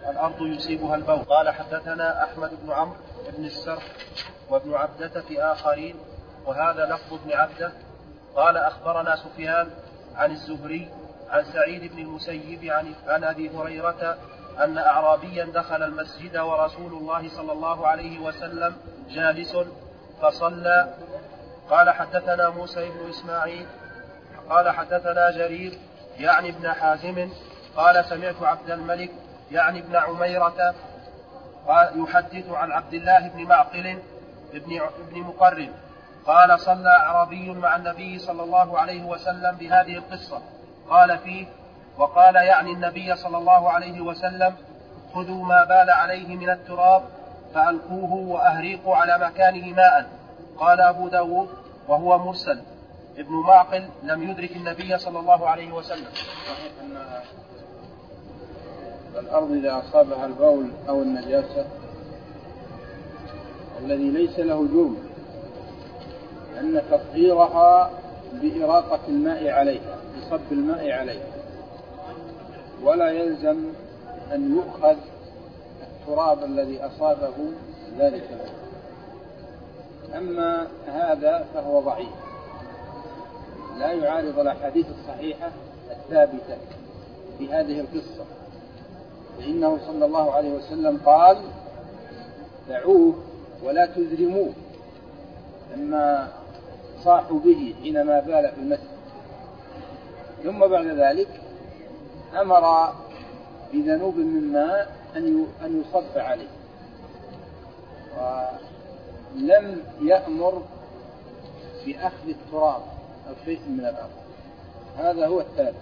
الأرض يصيبها البول. قال حدثنا أحمد بن عمرو بن السرح وابن عبدة في آخرين وهذا لفظ ابن عبدة. قال أخبرنا سفيان عن الزهري عن سعيد بن المسيب عن أبي هريرة أن أعرابيا دخل المسجد ورسول الله صلى الله عليه وسلم جالس فصلى. قال حدثنا موسى بن إسماعيل قال حدثنا جرير يعني ابن حازم قال سمعت عبد الملك يعني ابن عميرة يحدث عن عبد الله بن معقل ابن مقرن قال صلى أعرابي مع النبي صلى الله عليه وسلم بهذه القصة. قال فيه وقال يعني النبي صلى الله عليه وسلم خذوا ما بال عليه من التراب فألقوه وأهريقوا على مكانه ماء. قال أبو داود وهو مرسل ابن معقل لم يدرك النبي صلى الله عليه وسلم. صحيح أن الأرض إذا أصابها البول أو النجاسة الذي ليس له جرم أن تطهيرها بإراقة الماء عليها بصب الماء عليها ولا يلزم أن يؤخذ التراب الذي أصابه ذلك البول. أما هذا فهو ضعيف لا يعارض الأحاديث الصحيحة الثابتة في هذه القصة فإنه صلى الله عليه وسلم قال دعوه ولا تزرموه لما صاحوا به حينما بال في المسجد. ثم بعد ذلك أمر بذنوب من ماء أن يصب عليه ولم يأمر بأخذ التراب أو شيء من الأرض. هذا هو الثالث.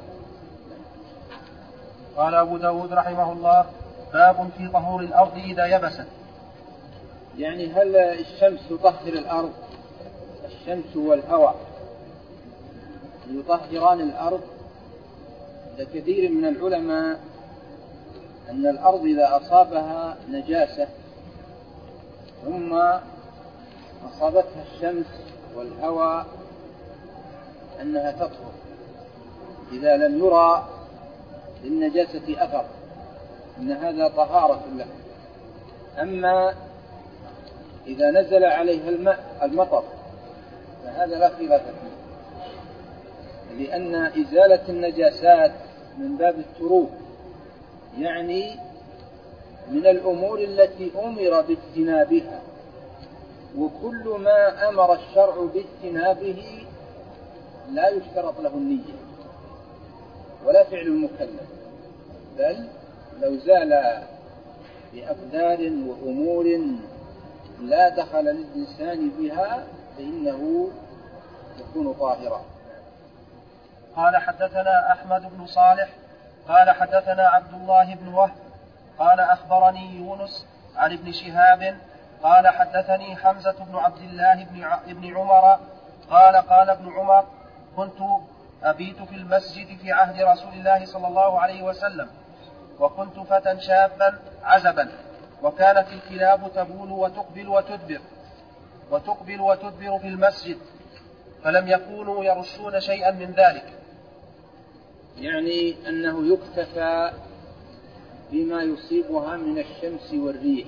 قال أبو داود رحمه الله باب في طهور الأرض إذا يبست. يعني هل الشمس تطهر الأرض؟ الشمس والهواء يطهران الأرض؟ لكثير من العلماء أن الأرض إذا أصابها نجاسة ثم أصابتها الشمس والهواء أنها تطهر إذا لم يرى للنجاسة أثر إن هذا طهارة له. أما إذا نزل عليها المطر فهذا لا خلاف فيه لأن إزالة النجاسات من باب التروب يعني من الأمور التي أمر باجتنابها وكل ما أمر الشرع باجتنابه لا يشترط له النية ولا فعل المكلف بل لو زال بأقدار وأمور لا دخل للإنسان بها فإنه يكون طاهرا. قال حدثنا أحمد بن صالح قال حدثنا عبد الله بن وهب قال أخبرني يونس عن ابن شهاب قال حدثني حمزة بن عبد الله بن عمر قال ابن عمر كنت أبيت في المسجد في عهد رسول الله صلى الله عليه وسلم وكنت فتى شابا عزبا وكانت الكلاب تبول وتقبل وتدبر في المسجد فلم يكونوا يرشون شيئا من ذلك. يعني أنه يكتفى بما يصيبها من الشمس والريح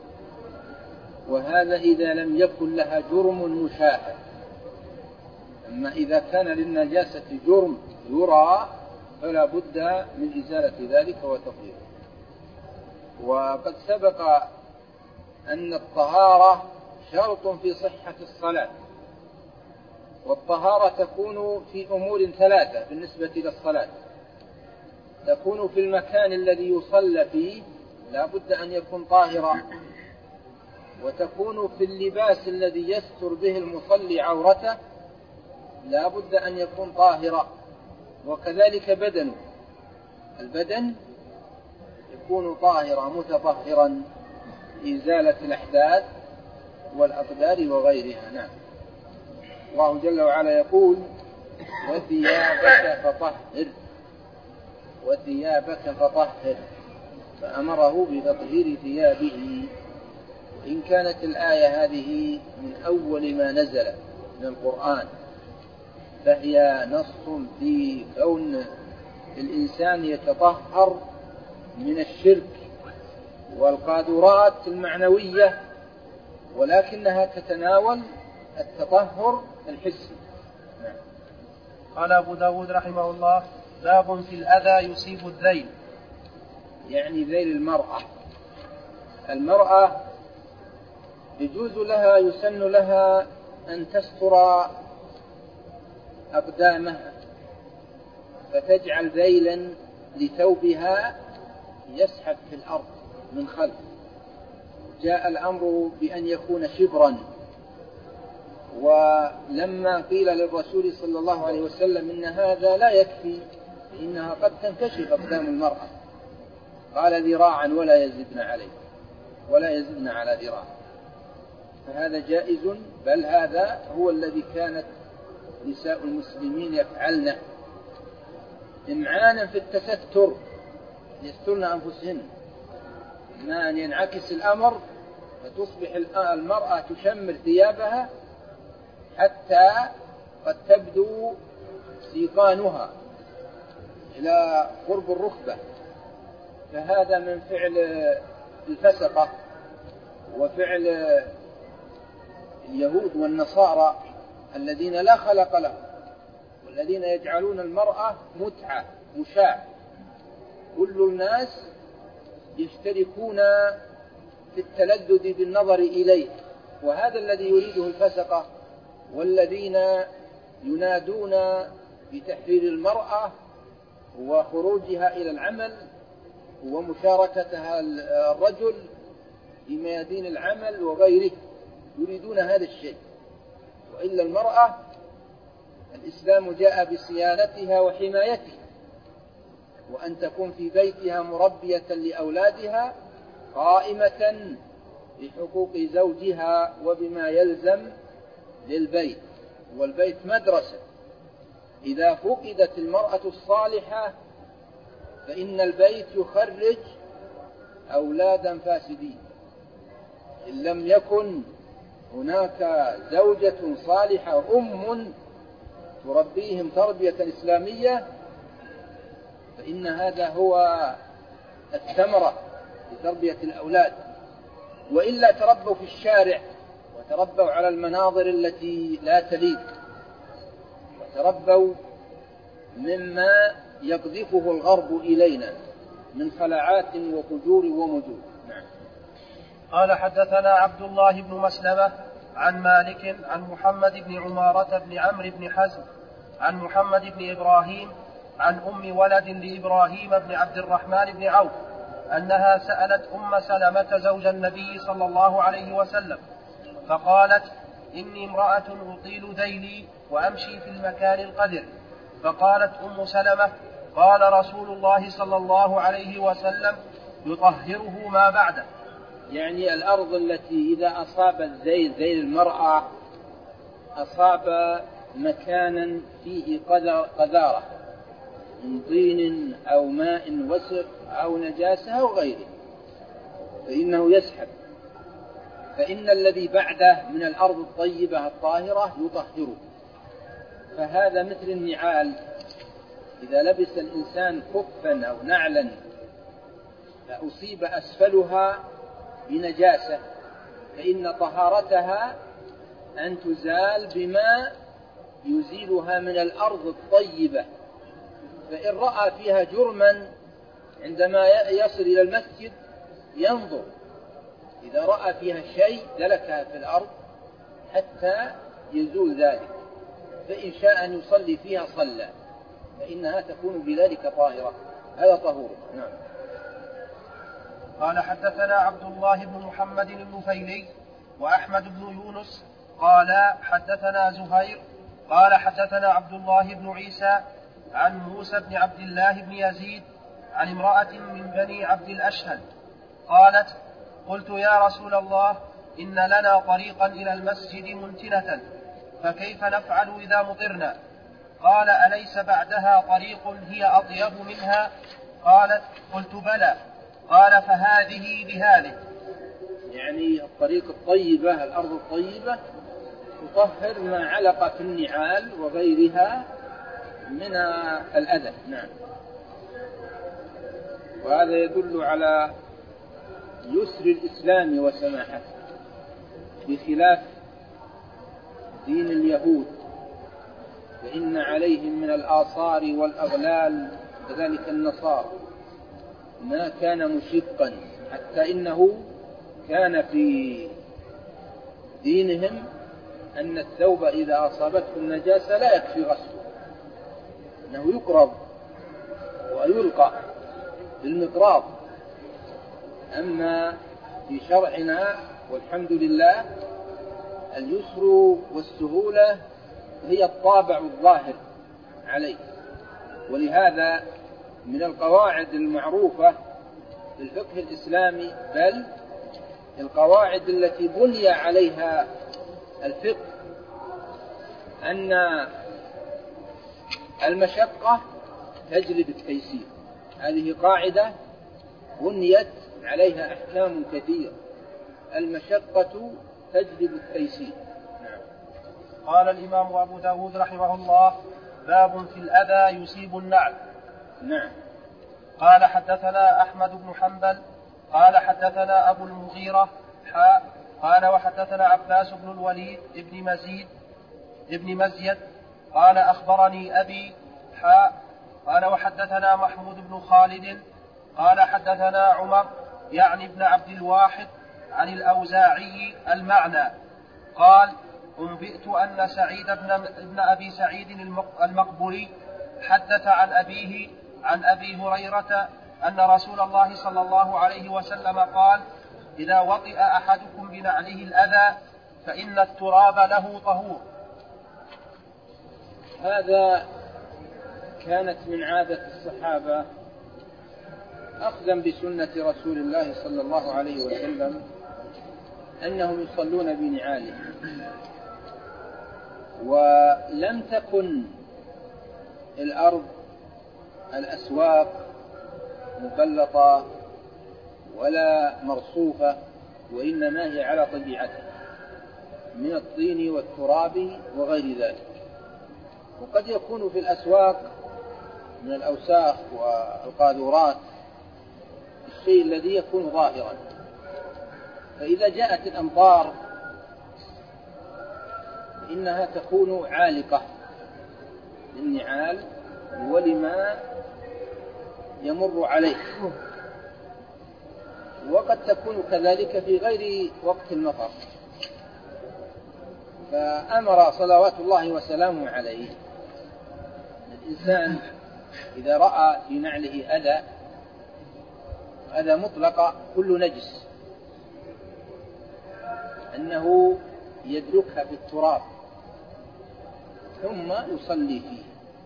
وهذا إذا لم يكن لها جرم مشاهد. أما إذا كان للنجاسة جرم يرى فلا بد من إزالة ذلك وتطهيره. وقد سبق أن الطهارة شرط في صحة الصلاة والطهارة تكون في أمور ثلاثة بالنسبة للصلاة. تكون في المكان الذي يصلى فيه لا بد أن يكون طاهرا وتكون في اللباس الذي يستر به المصلي عورته لا بد أن يكون طاهرا وكذلك البدن يكون طاهرا متطهرا إزالة الأحداث والأقدار وغيرها. نعم. الله جل وعلا يقول وثيابك فطهر فأمره بتطهير ثيابه. إن كانت الآية هذه من أول ما نزل من القرآن فهي نص في كون الإنسان يتطهر من الشرك والقاذورات المعنوية، ولكنها تتناول التطهر الحسي. قال أبو داود رحمه الله: باب في الأذى يصيب الذيل. يعني ذيل المرأة يجوز لها، يسن لها أن تستر أقدامها فتجعل ذيلا لثوبها يسحب في الأرض من خلف. جاء الأمر بأن يكون شبرا، ولما قيل للرسول صلى الله عليه وسلم إن هذا لا يكفي فإنها قد تنكشف أقدام المرأة، قال ذراعا ولا يزدن على ذراع، فهذا جائز، بل هذا هو الذي كانت نساء المسلمين يفعلنه إمعانا في التستر، يسترن أنفسهن، ما أن ينعكس الأمر فتصبح المرأة تشمر ثيابها حتى قد تبدو سيقانها إلى قرب الركبة، فهذا من فعل الفسقة وفعل اليهود والنصارى الذين لا خلق لهم، والذين يجعلون المرأة متعة مشاع، كل الناس يشتركون في التلذذ بالنظر إليه، وهذا الذي يريده الفسقة والذين ينادون بتحرير المرأة وخروجها إلى العمل ومشاركتها الرجل في ميادين العمل وغيره، يريدون هذا الشيء. وإلا المرأة الإسلام جاء بصيانتها وحمايتها، وأن تكون في بيتها مربية لأولادها قائمة بحقوق زوجها وبما يلزم للبيت، والبيت مدرسة. إذا فقدت المرأة الصالحة فإن البيت يخرج أولادا فاسدين. إن لم يكن هناك زوجة صالحة تربيهم تربية إسلامية فإن هذا هو الثمرة لتربية الأولاد، وإلا تربوا في الشارع وتربوا على المناظر التي لا تليق، وتربوا مما يقذفه الغرب إلينا من خلعات وفجور ومجور. نعم. قال حدثنا عبد الله بن مسلمة عن مالك عن محمد بن عمارة بن عمرو بن حزم عن محمد بن إبراهيم عن أم ولد لإبراهيم بن عبد الرحمن بن عوف أنها سألت أم سلمة زوج النبي صلى الله عليه وسلم فقالت: إني امرأة أطيل ذيلي وأمشي في المكان القذر. فقالت أم سلمة: قال رسول الله صلى الله عليه وسلم: يطهره ما بعده. يعني الأرض التي إذا أصاب ذيل المرأة أصاب مكانا فيه قذارة من طين أو ماء وسخ أو نجاسة أو غيره فإنه يسحب، فإن الذي بعده من الأرض الطيبة الطاهرة يطهره. فهذا مثل النعال، إذا لبس الإنسان خفا أو نعلا فأصيب أسفلها بنجاسة فإن طهارتها أن تزال بما يزيلها من الأرض الطيبة. فإن رأى فيها جرما عندما يصل إلى المسجد ينظر، إذا رأى فيها شيء دلكها في الأرض حتى يزول ذلك، فإن شاء أن يصلي فيها صلى، فإنها تكون بذلك طاهرة. هذا طهور. نعم. قال حدثنا عبد الله بن محمد النفيلي وأحمد بن يونس قال حدثنا زهير قال حدثنا عبد الله بن عيسى عن موسى بن عبد الله بن يزيد عن امرأة من بني عبد الأشهل قالت: قلت يا رسول الله إن لنا طريقا إلى المسجد منتنة فكيف نفعل إذا مطرنا؟ قال: أليس بعدها طريق هي أطيب منها؟ قالت: قلت بلى. قال: فهذه بهذه. يعني الطريق الطيبة، الأرض الطيبة تطهر ما علق في النعال وغيرها من الأذى. نعم. وهذا يدل على يسر الإسلام وسماحته، بخلاف دين اليهود فإن عليهم من الآثار والأغلال، كذلك النصارى ما كان مشقا، حتى إنه كان في دينهم أن الثوب إذا أصابته النجاسة لا يكفي غسله، أنه يقرض ويلقى بالمقراض. أما في شرعنا والحمد لله اليسر والسهولة هي الطابع الظاهر عليه، ولهذا من القواعد المعروفة في الفقه الإسلامي، بل القواعد التي بني عليها الفقه، أن المشقة تجلب التيسير. هذه قاعدة بنيت عليها أحكام كثيرة، المشقة تجلب التيسير. قال الإمام أبو داود رحمه الله: باب في الأذى يصيب النعل. نعم. قال حدثنا أحمد بن حنبل قال حدثنا أبو المغيرة قال وحدثنا عباس بن الوليد ابن مزيد قال أخبرني أبي قال وحدثنا محمود بن خالد قال حدثنا عمر يعني ابن عبد الواحد عن الأوزاعي المعنى قال: أنبئت أن سعيد بن أبي سعيد المقبري حدث عن أبيه عن أبي هريرة أن رسول الله صلى الله عليه وسلم قال: إذا وطئ أحدكم بنعله الأذى فإن التراب له طهور. هذا كانت من عادة الصحابة أخذا بسنة رسول الله صلى الله عليه وسلم أنهم يصلون بنعالهم، ولم تكن الأرض الأسواق مبلطة ولا مرصوفة، وإنما هي على طبيعتها من الطين والتراب وغير ذلك. وقد يكون في الأسواق من الأوساخ والقاذورات الشيء الذي يكون ظاهرا، فإذا جاءت الأمطار فإنها تكون عالقة للنعال ولما يمر عليه، وقد تكون كذلك في غير وقت المطر. فأمر صلوات الله وسلامه عليه الإنسان إذا رأى في نعله أذى مطلقة كل نجس أنه يدلكها بالتراب ثم يصلي فيه.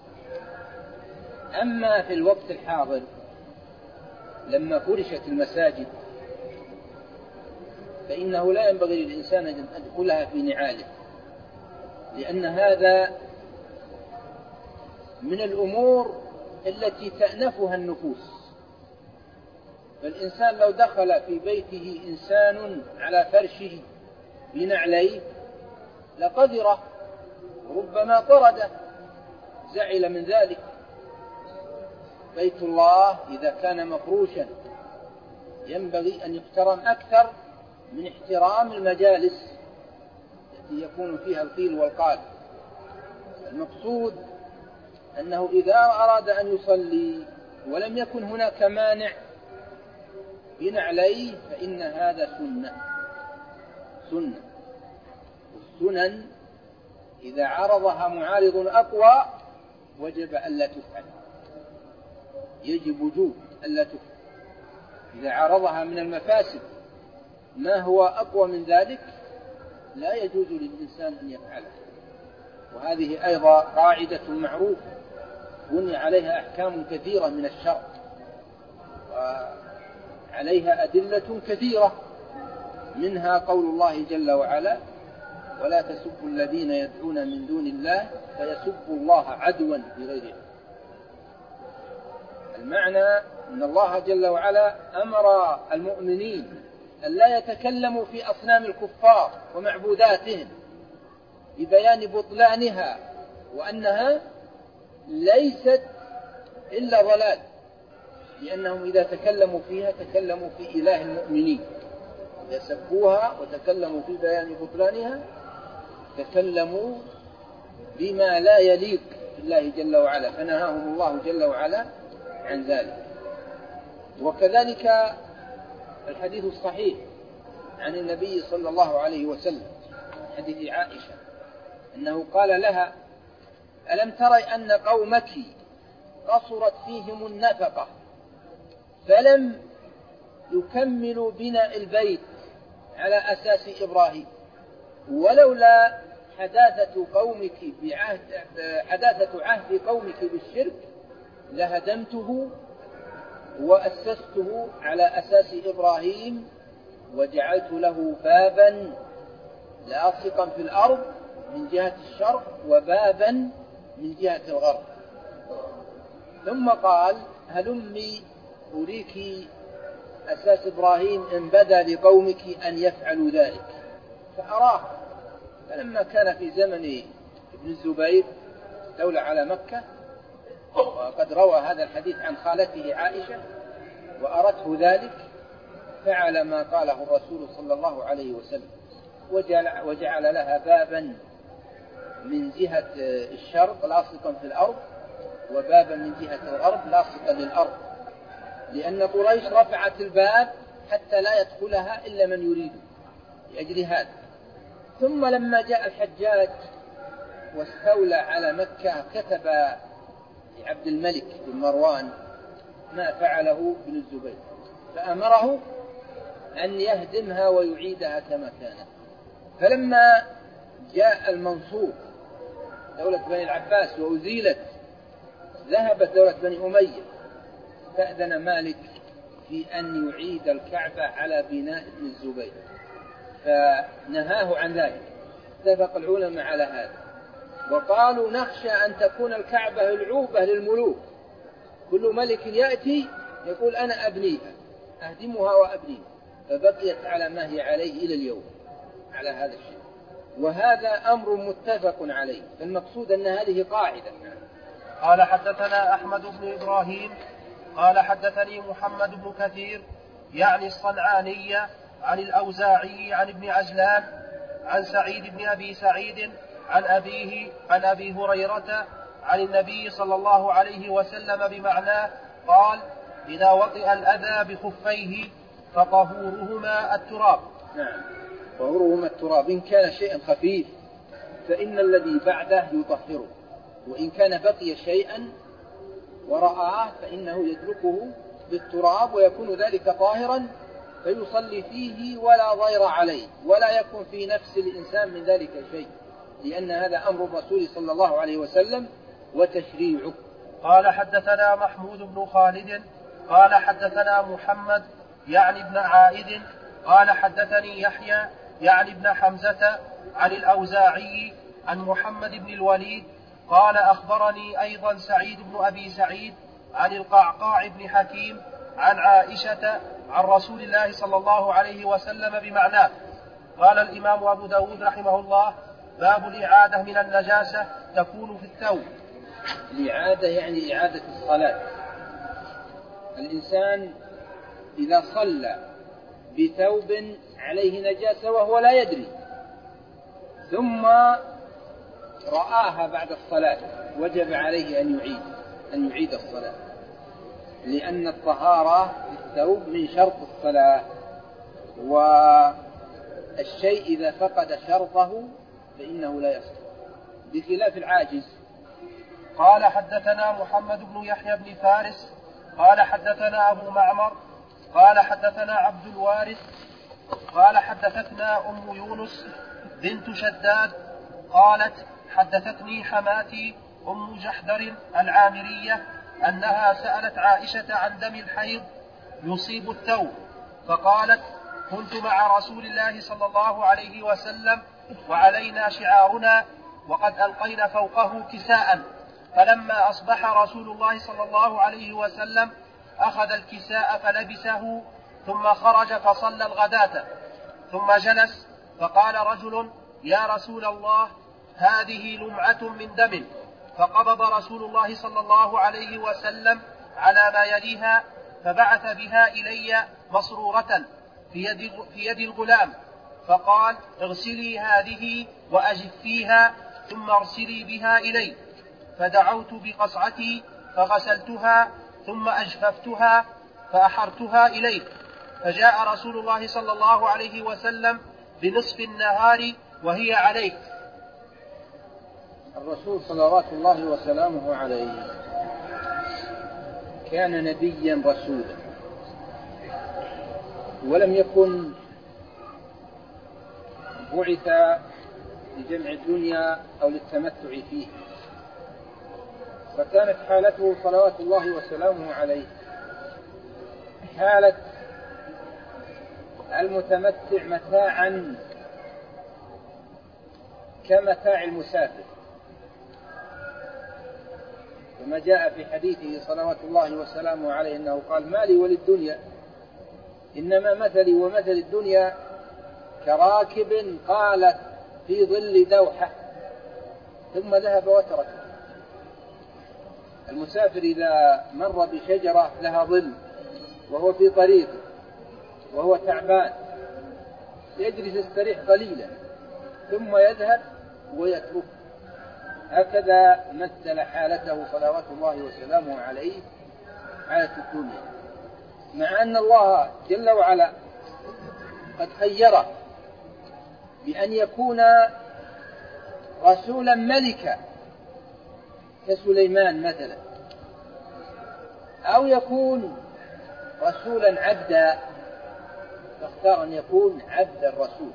أما في الوقت الحاضر لما فرشت المساجد فإنه لا ينبغي للإنسان أن يدخلها في نعاله، لأن هذا من الأمور التي تأنفها النفوس. فالإنسان لو دخل في بيته إنسان على فرشه بنعليه لقدره، ربما طرده، زعل من ذلك. بيت الله إذا كان مفروشا ينبغي أن يحترم أكثر من احترام المجالس التي يكون فيها القيل والقال. المقصود أنه إذا أراد أن يصلي ولم يكن هناك مانع بنعليه فإن هذا سنة. والسنن إذا عرضها معارض أقوى وجب ألا تفعل، يجب وجوب ألا تفعل. إذا عرضها من المفاسد ما هو أقوى من ذلك لا يجوز للإنسان أن يفعله. وهذه أيضا قاعدة معروفة بني عليها أحكام كثيرة من الشرع وعليها أدلة كثيرة، منها قول الله جل وعلا: ولا تسبوا الذين يدعون من دون الله فيسبوا الله عدوا بغير علم. المعنى أن الله جل وعلا أمر المؤمنين أن لا يتكلموا في أصنام الكفار ومعبوداتهم ببيان بطلانها وأنها ليست إلا ضلال، لأنهم إذا تكلموا فيها تكلموا في إله المؤمنين، إذا سبوها وتكلموا في بيان بطلانها تكلموا بما لا يليق بالله جل وعلا، فنهاهم الله جل وعلا عن ذلك. وكذلك الحديث الصحيح عن النبي صلى الله عليه وسلم، حديث عائشة، أنه قال لها: ألم تري أن قومك قصرت فيهم النفقة فلم يكملوا بناء البيت على أساس إبراهيم، ولولا حداثة عهد قومك بالشرك لهدمته وأسسته على أساس إبراهيم وجعلت له بابا لاصقا في الأرض من جهة الشرق وبابا من جهة الغرب. ثم قال: هلمي أريك أساس إبراهيم إن بدا لقومك أن يفعلوا ذلك. فأراه. فلما كان في زمن ابن الزبير دولة على مكة، وقد روى هذا الحديث عن خالته عائشة وأرته ذلك، فعل ما قاله الرسول صلى الله عليه وسلم، وجعل لها بابا من جهة الشرق لاصقا في الأرض وبابا من جهة الغرب لاصقا للأرض، لأن قريش رفعت الباب حتى لا يدخلها إلا من يريده لأجل هذا. ثم لما جاء الحجاج واستولى على مكة كتب لعبد الملك بن مروان ما فعله ابن الزبير، فأمره أن يهدمها ويعيدها كما كانت. فلما جاء المنصور دولة بني العباس وأزيلت، ذهبت دولة بني أمية، استأذن مالك في أن يعيد الكعبة على بناء ابن الزبير، فنهاه عن ذلك. اتفق العلماء على هذا، وقالوا: نخشى أن تكون الكعبة العوبة للملوك، كل ملك يأتي يقول: أنا أبنيها، أهدمها وأبنيها، فبقيت على ما هي عليه إلى اليوم على هذا الشيء. وهذا أمر متفق عليه، فالمقصود أن هذه قاعدة. قال: حدثنا أحمد بن إبراهيم قال حدثني محمد بن كثير يعني الصنعاني عن الأوزاعي عن ابن عجلان عن سعيد بن أبي سعيد عن أبيه عن أبي هريرة عن النبي صلى الله عليه وسلم بمعناه قال: إذا وطئ الأذى بخفيه فطهورهما التراب. نعم، طهورهما التراب. إن كان شيئا خفيف فإن الذي بعده يطهره، وإن كان بقي شيئا ورآه فإنه يدلكه بالتراب ويكون ذلك طاهرا فيصلي فيه ولا ضير عليه، ولا يكون في نفس الإنسان من ذلك شيء، لأن هذا أمر الرسول صلى الله عليه وسلم وتشريعه. قال: حدثنا محمود بن خالد قال حدثنا محمد يعني ابن عائد قال حدثني يحيى يعني ابن حمزة عن الأوزاعي عن محمد بن الوليد قال: أخبرني أيضا سعيد بن أبي سعيد عن القعقاع بن حكيم عن عائشة عن رسول الله صلى الله عليه وسلم بمعناه. قال الإمام أبو داود رحمه الله: باب الإعادة من النجاسة تكون في الثوب. الإعادة يعني إعادة الصلاة. الإنسان إذا صلى بثوب عليه نجاسة وهو لا يدري، ثم رآها بعد الصلاة، وجب عليه أن يعيد الصلاة، لأن الطهارة في الثوب من شرط الصلاة، والشيء إذا فقد شرطه فإنه لا يصح، بخلاف العاجز. قال: حدثنا محمد بن يحيى بن فارس قال حدثنا أبو معمر قال حدثنا عبد الوارث قال حدثتنا أم يونس بنت شداد قالت: حدثتني حماتي أم جحدر العامرية أنها سألت عائشة عن دم الحيض يصيب الثوب، فقالت: كنت مع رسول الله صلى الله عليه وسلم وعلينا شعارنا وقد ألقينا فوقه كساء، فلما أصبح رسول الله صلى الله عليه وسلم أخذ الكساء فلبسه ثم خرج فصلى الغداة، ثم جلس فقال رجل: يا رسول الله، هذه لمعة من دم، فقبض رسول الله صلى الله عليه وسلم على ما يليها فبعث بها إلي مسرورة في يد الغلام، فقال: اغسلي هذه وأجفيها ثم ارسلي بها إلي. فدعوت بقصعتي فغسلتها ثم أجففتها فأحرتها إليه، فجاء رسول الله صلى الله عليه وسلم بنصف النهار وهي عليه. الرسول صلوات الله وسلامه عليه كان نبيا رسولا، ولم يكن بعث لجمع الدنيا أو للتمتع فيه، فكانت حالته صلوات الله وسلامه عليه حالة المتمتع متاعا كمتاع المسافر، كما جاء في حديثه صلوات الله وسلامه عليه أنه قال: ما لي وللدنيا إنما مثلي ومثل الدنيا كراكب قال في ظل دوحة ثم ذهب وتركه. المسافر إذا مر بشجرة لها ظل وهو في طريقه وهو تعبان يجلس يستريح قليلا ثم يذهب ويتركه. هكذا مثل حالته صلوات الله وسلامه عليه حالة الدنيا، مع أن الله جل وعلا قد خيره بأن يكون رسولا ملكا كسليمان مثلا، أو يكون رسولا عبدا، فاختار أن يكون عبدا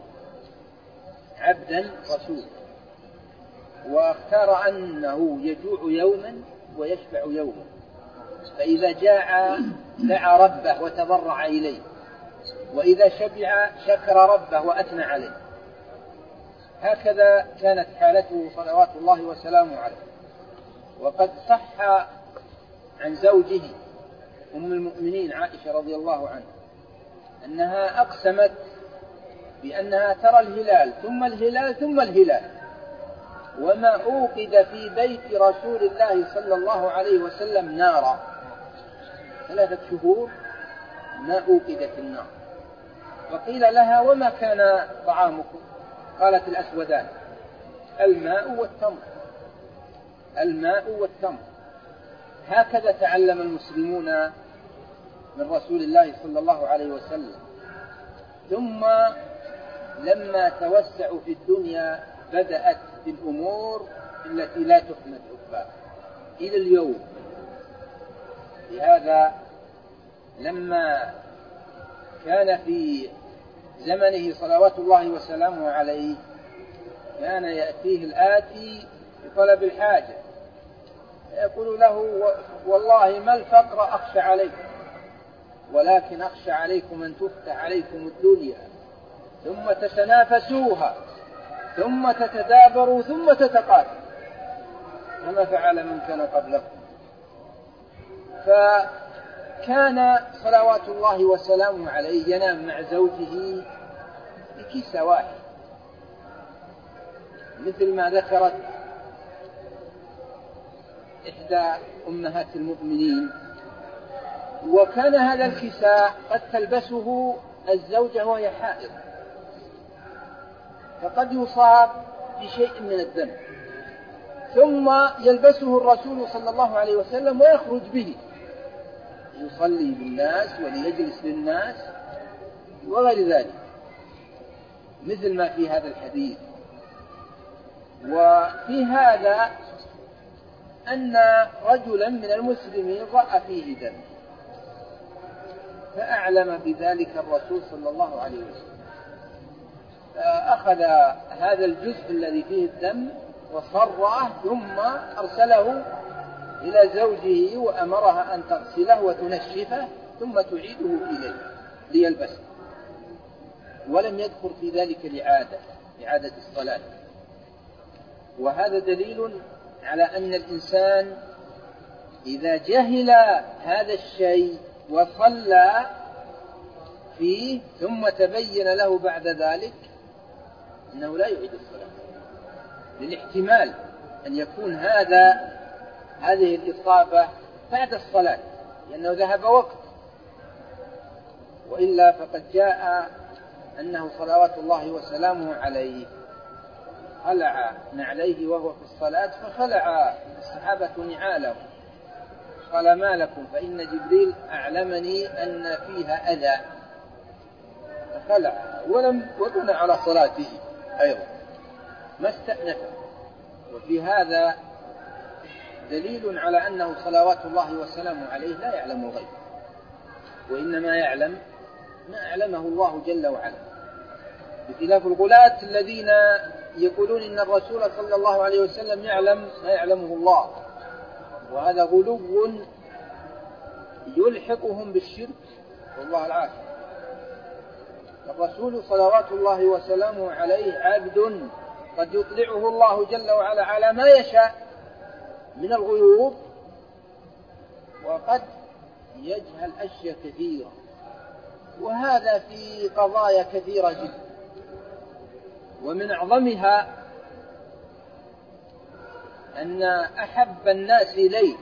رسول، واختار أنه يجوع يوما ويشبع يوما، فإذا جاع دعا ربه وتضرع إليه، وإذا شبع شكر ربه وأثنى عليه. هكذا كانت حالته صلوات الله وسلامه عليه. وقد صح عن زوجه أم المؤمنين عائشة رضي الله عنها أنها أقسمت بأنها ترى الهلال ثم الهلال ثم الهلال، وما أوقد في بيت رسول الله صلى الله عليه وسلم نارا 3 شهور ما أوقدت النار. فقيل لها: وما كان طعامكم؟ قالت: الأسودان، الماء والتمر. هكذا تعلم المسلمون من رسول الله صلى الله عليه وسلم. ثم لما توسعوا في الدنيا بدأت بالأمور التي لا تحمد عقباها إلى اليوم. لهذا لما كان في زمنه صلوات الله وسلامه عليه كان يأتيه الآتي بطلب الحاجة يقول له: والله ما الفقر أخشى عليكم، ولكن أخشى عليكم أن تفتح عليكم الدنيا ثم تتنافسوها ثم تتدابروا ثم تتقاتلوا كما فعل من كان قبلكم. فكان صلوات الله وسلامه عليه ينام مع زوجه بكيس واحد، مثل ما ذكرت إحدى أمهات المؤمنين. وكان هذا الكساء قد تلبسه الزوجة وهي حائض، فقد يصاب بشيء من الدم، ثم يلبسه الرسول صلى الله عليه وسلم ويخرج به يصلي بالناس وليجلس للناس وغير ذلك، مثل ما في هذا الحديث. وفي هذا أن رجلا من المسلمين رأى فيه دم، فأعلم بذلك الرسول صلى الله عليه وسلم، فأخذ هذا الجزء الذي فيه الدم وصرعه ثم أرسله إلى زوجه وأمرها أن تغسله وتنشفه ثم تعيده إليه ليلبسه، ولم يذكر في ذلك لعادة الصلاة. وهذا دليل على أن الإنسان إذا جهل هذا الشيء وصلى فيه ثم تبين له بعد ذلك أنه لا يعيد الصلاة، للاحتمال أن يكون هذه الإصابة بعد الصلاة، لأنه ذهب وقت وإلا فقد جاء أنه صلوات الله وسلامه عليه خلع نعليه وهو في الصلاة، فخلع الصحابة نعالهم، قال ما لكم فإن جبريل أعلمني أن فيها أذى، فخلع ولم وبنى على صلاته أيضا ما استأنف. وفي هذا دليل على أنه صلوات الله وسلامه عليه لا يعلم الغيب، وإنما يعلم ما أعلمه الله جل وعلا، بخلاف الغلاة الذين يقولون إن الرسول صلى الله عليه وسلم يعلم ما يعلمه الله، وهذا غلو يلحقهم بالشرك والله العافية. الرسول صلوات الله وسلامه عليه عبد قد يطلعه الله جل وعلا على ما يشاء من الغيوب، وقد يجهل أشياء كثيرة، وهذا في قضايا كثيرة جدا، ومن أعظمها أن أحب الناس إليه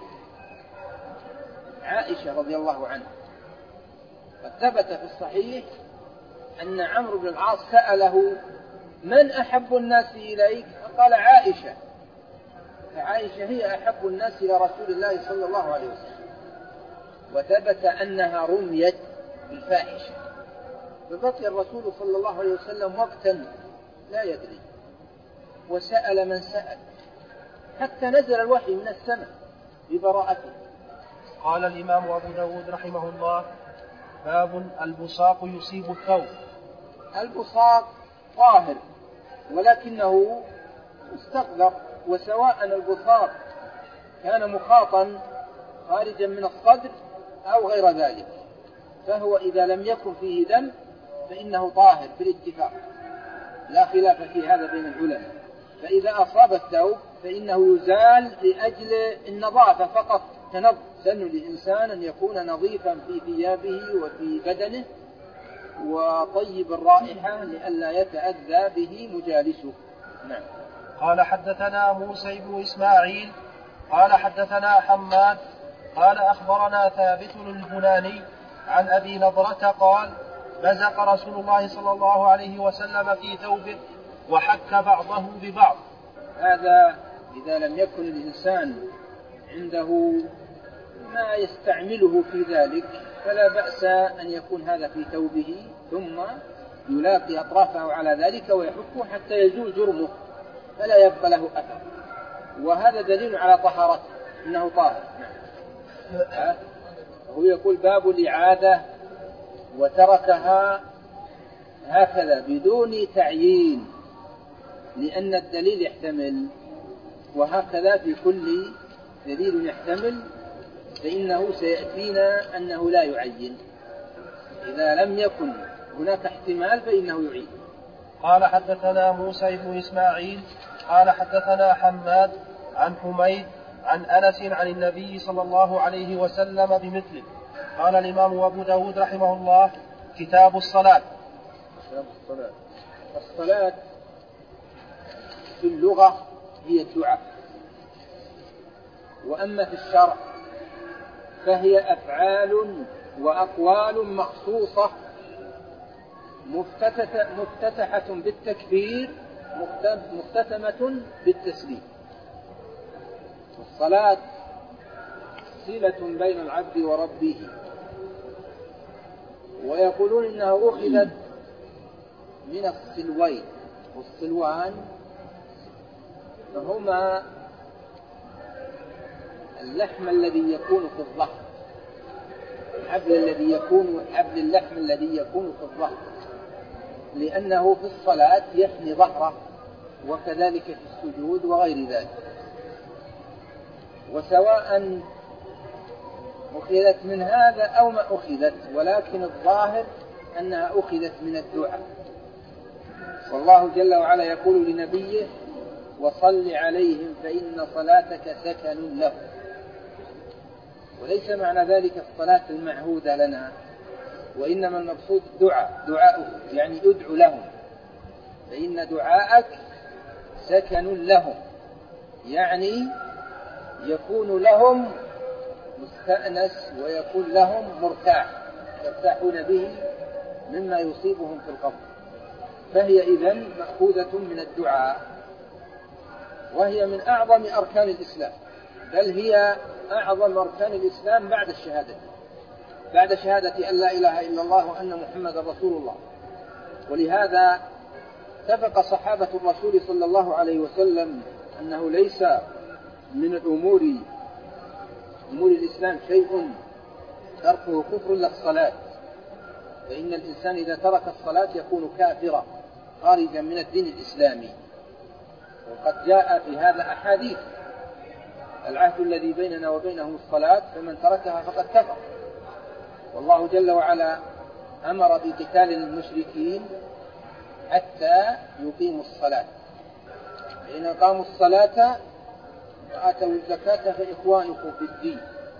عائشة رضي الله عنها، قد ثبت في الصحيح أن عمرو بن العاص سأله من أحب الناس إليك؟ فقال عائشة، فعائشة هي أحب الناس إلى رسول الله صلى الله عليه وسلم. وثبت أنها رميت بالفاحشة، فبقي الرسول صلى الله عليه وسلم وقتا لا يدري، وسأل من سأل حتى نزل الوحي من السماء ببراءته. قال الإمام أبو داود رحمه الله: باب البصاق يصيب الثوب. البصاق طاهر ولكنه مستقذر، وسواء البصاق كان مخاطا خارجا من الصدر أو غير ذلك، فهو إذا لم يكن فيه دم فإنه طاهر بالاتفاق، لا خلاف في هذا بين العلماء. فإذا أصاب الثوب فإنه يزال لأجل النظافة فقط، سن للإنسان أن يكون نظيفا في ثيابه وفي بدنه وطيب الرائحة لئلا يتأذى به مجالسه. نعم. قال حدثنا موسى بن إسماعيل قال حدثنا حماد قال أخبرنا ثابت البناني عن أبي نضرة قال: بزق رسول الله صلى الله عليه وسلم في ثوبه وحك بعضه ببعض. هذا إذا لم يكن الإنسان عنده ما يستعمله في ذلك فلا بأس أن يكون هذا في ثوبه، ثم يلاقي أطرافه على ذلك ويحكه حتى يزول جرمه فلا يبقى له أثر، وهذا دليل على طهارته إنه طاهر. هو يقول باب الإعادة وتركها هكذا بدون تعيين، لأن الدليل يحتمل، وهكذا في كل دليل يحتمل فإنه سيأتينا أنه لا يعين، إذا لم يكن هناك احتمال فإنه يعين. قال حدثنا موسى بن إسماعيل قال حدثنا حماد عن حميد عن أنس عن النبي صلى الله عليه وسلم بمثله. قال الإمام أبو داود رحمه الله: كتاب الصلاة. الصلاة في اللغة هي الدعاء، وأما في الشرع فهي أفعال وأقوال مخصوصة مفتتحة بالتكبير مختتمة بالتسليم. الصلاة صلة بين العبد وربه، ويقولون إنها أخذت من الصلوين، والصلوان هما اللحم الذي يكون في الظهر، حبل اللحم الذي يكون في الظهر، لأنه في الصلاة يحمي ظهره، وكذلك في السجود وغير ذلك. وسواء أخذت من هذا أو ما أخذت، ولكن الظاهر أنها أخذت من الدعاء. والله جل وعلا يقول لنبيه: وصل عليهم فإن صلاتك سكن لهم. وليس معنى ذلك الصلاة المعهودة لنا، وإنما المقصود دعاؤه، يعني ادعو لهم، فإن دعاءك سكن لهم، يعني يكون لهم مستأنس ويكون لهم مرتاح، يرتاحون به مما يصيبهم في القبر، فهي إذن مأخوذة من الدعاء، وهي من أعظم أركان الإسلام، بل هي أعظم أركان الإسلام بعد الشهادة، بعد شهادة أن لا إله إلا الله وأن محمد رسول الله. ولهذا اتفق صحابة الرسول صلى الله عليه وسلم أنه ليس من أمور الإسلام شيء تركه كفر إلا الصلاة، فإن الإنسان إذا ترك الصلاة يكون كافرا خارجا من الدين الإسلامي. وقد جاء في هذا أحاديث: العهد الذي بيننا وبينهم الصلاة، فمن تركها فقد كفر. والله جل وعلا أمر بقتال المشركين حتى يقيموا الصلاة، فإن أقاموا الصلاة وآتوا الزكاة فإخوانكم في الدين،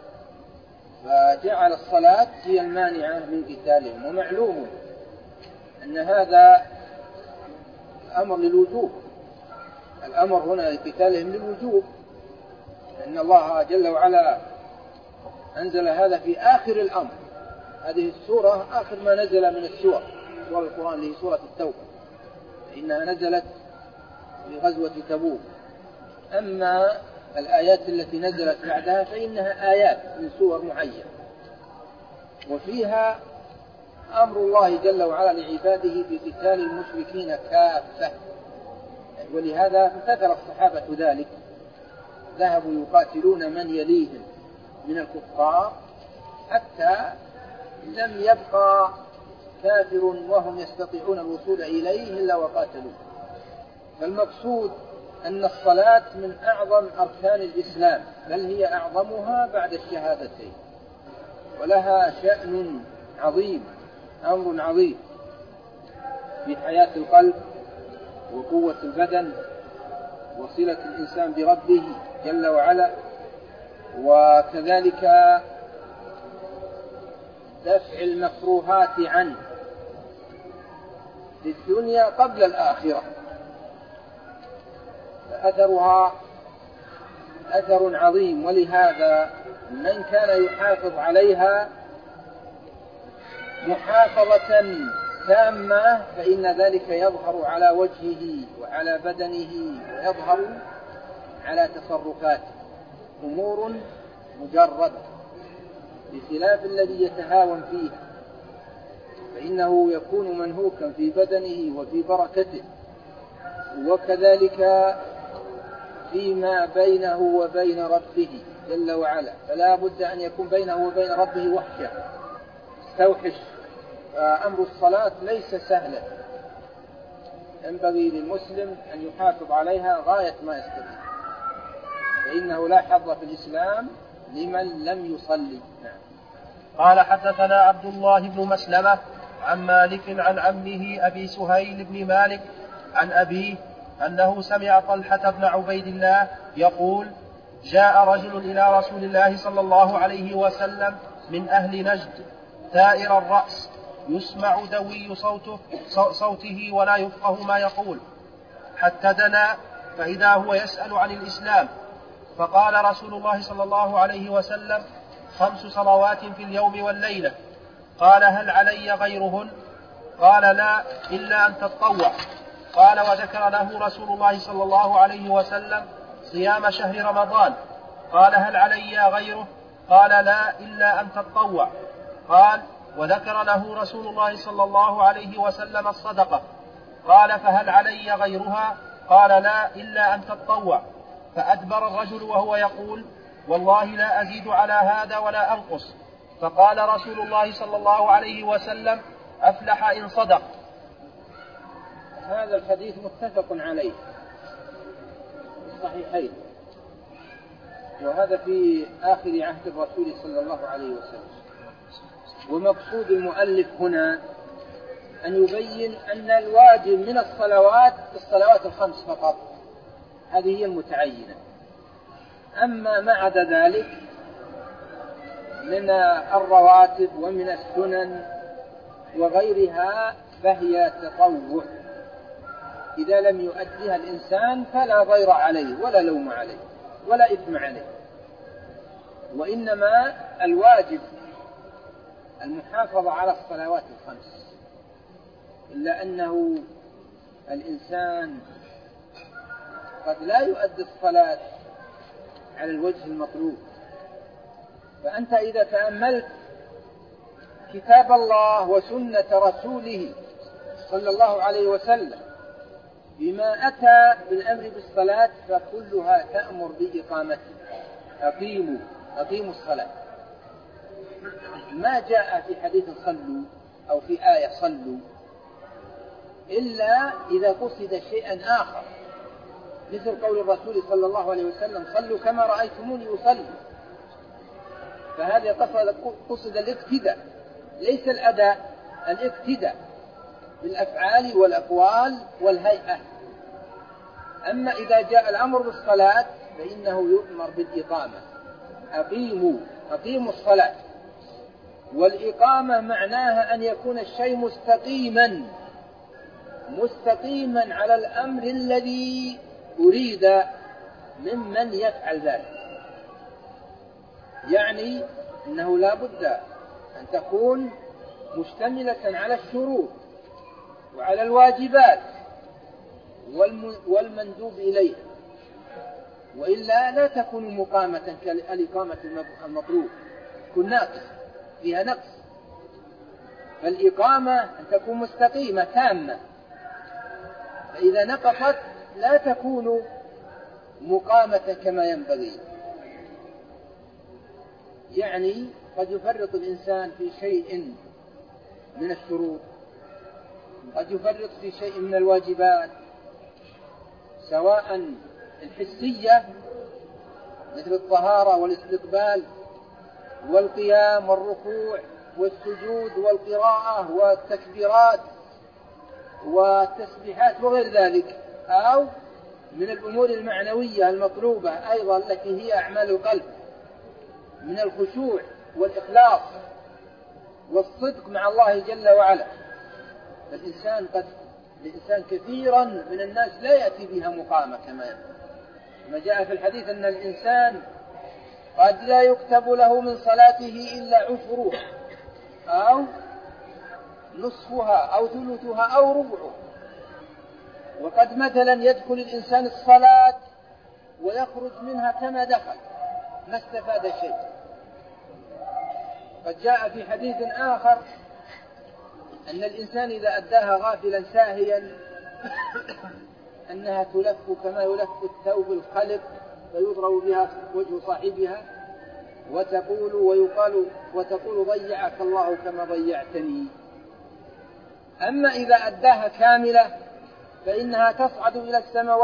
فجعل الصلاة هي المانعة من قتالهم. ومعلوم أن هذا أمر للوجوب، الأمر هنا لقتالهم للوجوب، لأن الله جل وعلا أنزل هذا في آخر الأمر. هذه السورة آخر ما نزل من السور القرآن، اللي هي سورة التوبة، فإنها نزلت في غزوة تبوك. أما الآيات التي نزلت بعدها فإنها آيات من سور معينة، وفيها أمر الله جل وعلا لعباده بقتال المشركين كافة. ولهذا امتثل الصحابة ذلك، ذهبوا يقاتلون من يليهم من الكفار حتى لم يبقى كافر وهم يستطيعون الوصول إليه إلا وقاتلوه. فالمقصود أن الصلاة من أعظم أركان الإسلام، بل هي أعظمها بعد الشهادتين، ولها شأن عظيم، أمر عظيم في حياة القلب وقوة البدن وصلة الإنسان بربه جل وعلا، وكذلك دفع المكروهات عنه في الدنيا قبل الآخرة. فأثرها أثر عظيم، ولهذا من كان يحافظ عليها محافظة تامة فإن ذلك يظهر على وجهه وعلى بدنه ويظهر على تصرفاته، أمور مجردة، بخلاف الذي يتهاون فيها، فإنه يكون منهوكا في بدنه وفي بركته، وكذلك فيما بينه وبين ربه جل وعلا، فلا بد أن يكون بينه وبين ربه وحشة استوحش. فأمر الصلاة ليس سهلا، ينبغي للمسلم أن يحافظ عليها غاية ما يستطيع، فإنه لا حظ في الإسلام لمن لم يصلي. قال حدثنا عبد الله بن مسلمة عن مالك عن عمه أبي سهيل بن مالك عن أبيه أنه سمع طلحة بن عبيد الله يقول: جاء رجل إلى رسول الله صلى الله عليه وسلم من أهل نجد ثائر الرأس، يسمع دوي صوته ولا يفقه ما يقول، حتى دنا فإذا هو يسأل عن الإسلام، فقال رسول الله صلى الله عليه وسلم: 5 صلوات في اليوم والليلة. قال: هل علي غيرهن؟ قال: لا، إلا أن تتطوع. قال: وذكر له رسول الله صلى الله عليه وسلم صيام شهر رمضان. قال: هل علي غيره؟ قال: لا، إلا أن تتطوع. قال: وذكر له رسول الله صلى الله عليه وسلم الصدقة. قال: فهل علي غيرها؟ قال: لا، إلا أن تتطوع. فأدبر الرجل وهو يقول: والله لا أزيد على هذا ولا أنقص. فقال رسول الله صلى الله عليه وسلم: أفلح إن صدق. هذا الحديث متفق عليه في الصحيحين، وهذا في آخر عهد الرسول صلى الله عليه وسلم. ومقصود المؤلف هنا أن يبين أن الواجب من الصلوات ال5 فقط، هذه هي المتعينة. أما ما عدا ذلك من الرواتب ومن السنن وغيرها فهي تطوع، إذا لم يؤديها الإنسان فلا ضير عليه ولا لوم عليه ولا إثم عليه، وإنما الواجب المحافظة على الصلوات ال5، إلا أنه الإنسان قد لا يؤدي الصلاة على الوجه المطلوب. فأنت إذا تأملت كتاب الله وسنة رسوله صلى الله عليه وسلم بما أتى بالأمر بالصلاة فكلها تأمر بإقامتها. أقيموا الصلاة. ما جاء في حديث صلوا أو في آية صلوا إلا إذا قصد شيئا آخر، مثل قول الرسول صلى الله عليه وسلم صلوا كما رأيتموني أصلي، فهذا قصد الاقتداء ليس الأداء، الاقتداء بالأفعال والأقوال والهيئة. أما إذا جاء الأمر بالصلاة فإنه يؤمر بالإقامة. أقيموا الصلاة. والإقامة معناها أن يكون الشيء مستقيما على الأمر الذي أريد ممن يفعل ذلك. يعني أنه لا بد أن تكون مشتملة على الشروط وعلى الواجبات والمندوب إليه، وإلا لا تكون مقامة كالإقامة المطلوب، تكون ناقص فيها نقص. فالإقامة أن تكون مستقيمة تامة، فإذا نقصت لا تكون مقامة كما ينبغي. يعني قد يفرط الإنسان في شيء من الشروط، قد يفرط في شيء من الواجبات، سواء الحسية مثل الطهارة والاستقبال والقيام والركوع والسجود والقراءة والتكبيرات والتسبيحات وغير ذلك، أو من الأمور المعنوية المطلوبة أيضا التي هي أعمال القلب من الخشوع والإخلاص والصدق مع الله جل وعلا. فالإنسان كثيرا من الناس لا يأتي بها مقامة كما جاء في الحديث أن الإنسان قد لا يكتب له من صلاته إلا عشرها أو نصفها أو ثلثها أو ربعها. وقد مثلا يدخل الإنسان الصلاة ويخرج منها كما دخل ما استفاد شيء. قد جاء في حديث آخر أن الإنسان إذا أداها غافلا ساهيا أنها تلف كما يلف الثوب الخلق فيضرب بها وجه صاحبها وتقول ضيعك الله كما ضيعتني. أما إذا أداها كاملة فإنها تصعد إلى السماء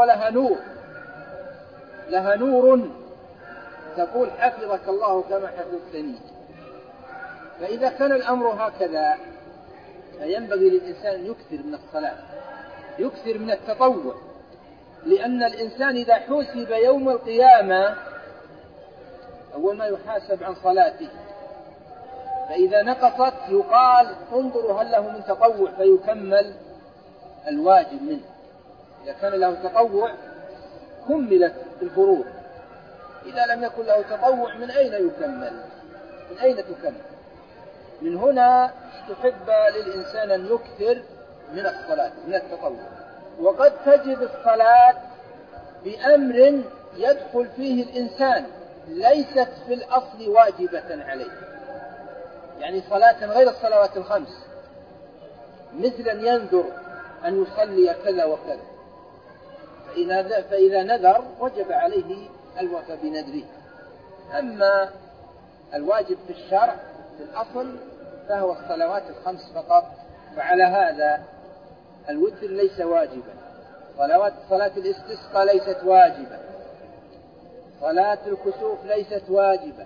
لها نور تقول حفظك الله كما حفظتني. فإذا كان الأمر هكذا فينبغي للإنسان أن يكثر من الصلاة، يكثر من التطوع، لأن الإنسان إذا حسب يوم القيامة أول ما يحاسب عن صلاته، فإذا نقصت يقال انظروا هل له من تطوع فيكمل الواجب منه. إذا كان له تطوع كملت الفروض، إذا لم يكن له تطوع من أين يكمل؟ من أين تكمل؟ من هنا تحب للإنسان أن يكثر من الصلاة من التطوع. وقد تجد الصلاة بأمر يدخل فيه الإنسان ليست في الأصل واجبة عليه، يعني صلاة غير الصلوات الخمس، مثل أن ينذر أن يصلي كذا وكذا، فإذا نذر وجب عليه الوفاء بنذره. أما الواجب في الشرع في الأصل فهو الصلوات الخمس فقط. فعلى هذا الوتر ليس واجبا، صلاة الاستسقاء ليست واجبة، صلاة الكسوف ليست واجبة،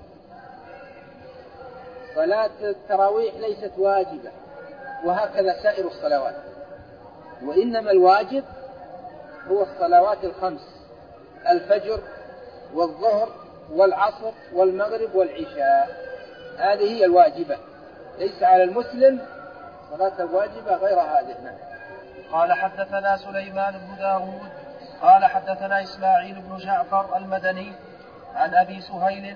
صلاة التراويح ليست واجبة، وهكذا سائر الصلوات. وإنما الواجب هو الصلوات الخمس: الفجر والظهر والعصر والمغرب والعشاء، هذه هي الواجبة. ليس على المسلم صلاة واجبة غير هذه. قال حدثنا سليمان بن داود قال حدثنا إسماعيل بن جعفر المدني عن أبي سهيل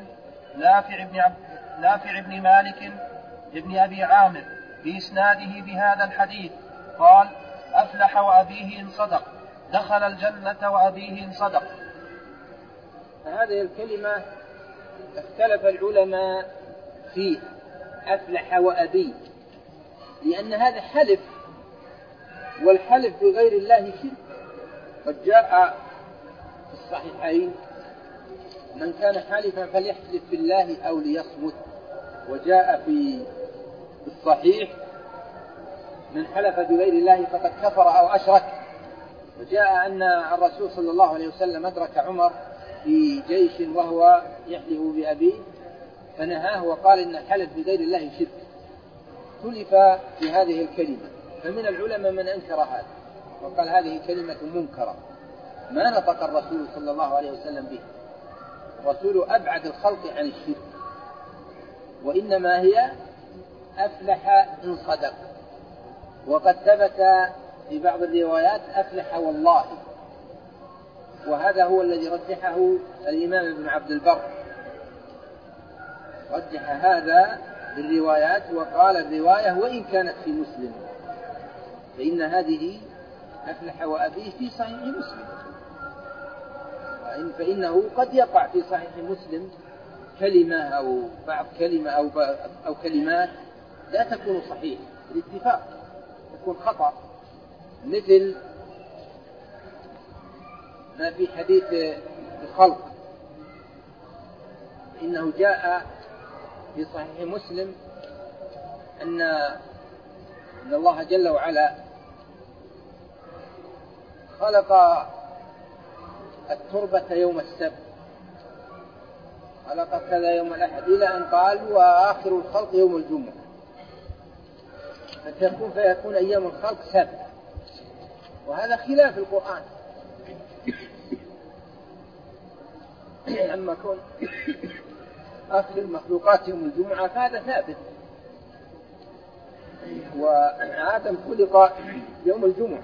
نافع بن مالك بن أبي عامر بإسناده بهذا الحديث قال أفلح وأبيه إن صدق، دخل الجنة وأبيه إن صدق. هذه الكلمة اختلف العلماء فيه أفلح وأبيه، لأن هذا حلف، والحلف بغير الله شرك. قد جاء في الصحيحين من كان حالفا فليحلف بالله أو ليصمت، وجاء في الصحيح من حلف بغير الله فقد كفر أو أشرك. وجاء أن الرسول صلى الله عليه وسلم أدرك عمر في جيش وهو يحلف بأبيه فنهاه وقال إن الحلف بغير الله شرك. اختلف في هذه الكلمة، فمن العلماء من أنكر هذا وقال هذه كلمة منكرة ما نطق الرسول صلى الله عليه وسلم به. الرسول أبعد الخلق عن الشرك، وإنما هي أفلح إن صدق. وقد ثبت في بعض الروايات أفلح والله، وهذا هو الذي رجحه الإمام ابن عبد البر، رجح هذا بالروايات وقال الرواية وإن كانت في مسلم، فإن هذه أفلح وأبيه في صحيح مسلم، فإنه قد يقع في صحيح مسلم كلمة أو بعض كلمة أو كلمات لا تكون صحيحة بالاتفاق، تكون خطأ، مثل ما في حديث الخلق، إنه جاء في صحيح مسلم أن الله جل وعلا خلق التربة يوم السبت، خلق كذا يوم الأحد، إلى أن قال وآخر الخلق يوم الجمعة، فيكون أيام الخلق سبت، وهذا خلاف القرآن. أما كون آخر المخلوقات يوم الجمعة فهذا ثابت، وآدم خلق يوم الجمعة،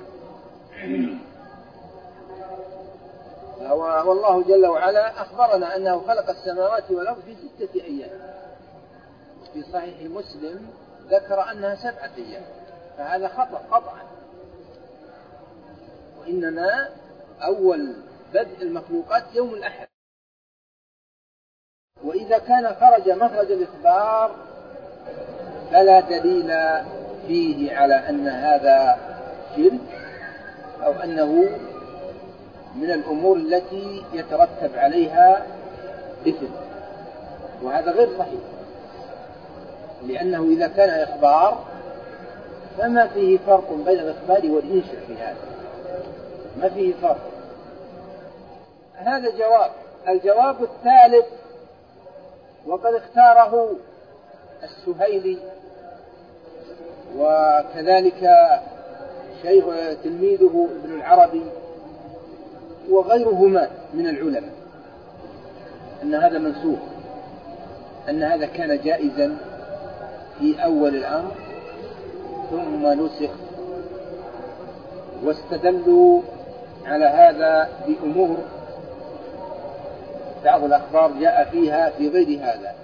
والله جل وعلا أخبرنا أنه خلق السماوات والأرض في 6 أيام. في صحيح مسلم ذكر أنها 7 أيام، فهذا خطأ قطعا، وإنما أول بدء المخلوقات يوم الأحد. وإذا كان خرج مخرج الإخبار فلا دليل فيه على أن هذا شرك أو أنه من الأمور التي يترتب عليها إثم، وهذا غير صحيح، لأنه إذا كان إخبار فما فيه فرق بين الإخبار والإنشاء في هذا، ما فيه فرق. هذا جواب. الجواب الثالث وقد اختاره السهيلي وكذلك شيخ تلميذه ابن العربي وغيرهما من العلماء أن هذا منسوخ، أن هذا كان جائزا في أول الأمر ثم نسخ، واستدلوا على هذا بأمور بعض الأخبار جاء فيها في غير هذا.